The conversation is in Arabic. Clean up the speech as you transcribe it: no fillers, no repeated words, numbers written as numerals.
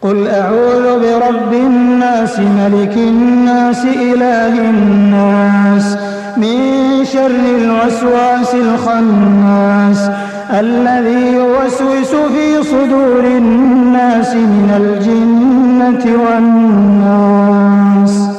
قل أعوذ برب الناس ملك الناس إله الناس من شر الوسواس الخناس الذي يوسوس في صدور الناس من الجنة والناس.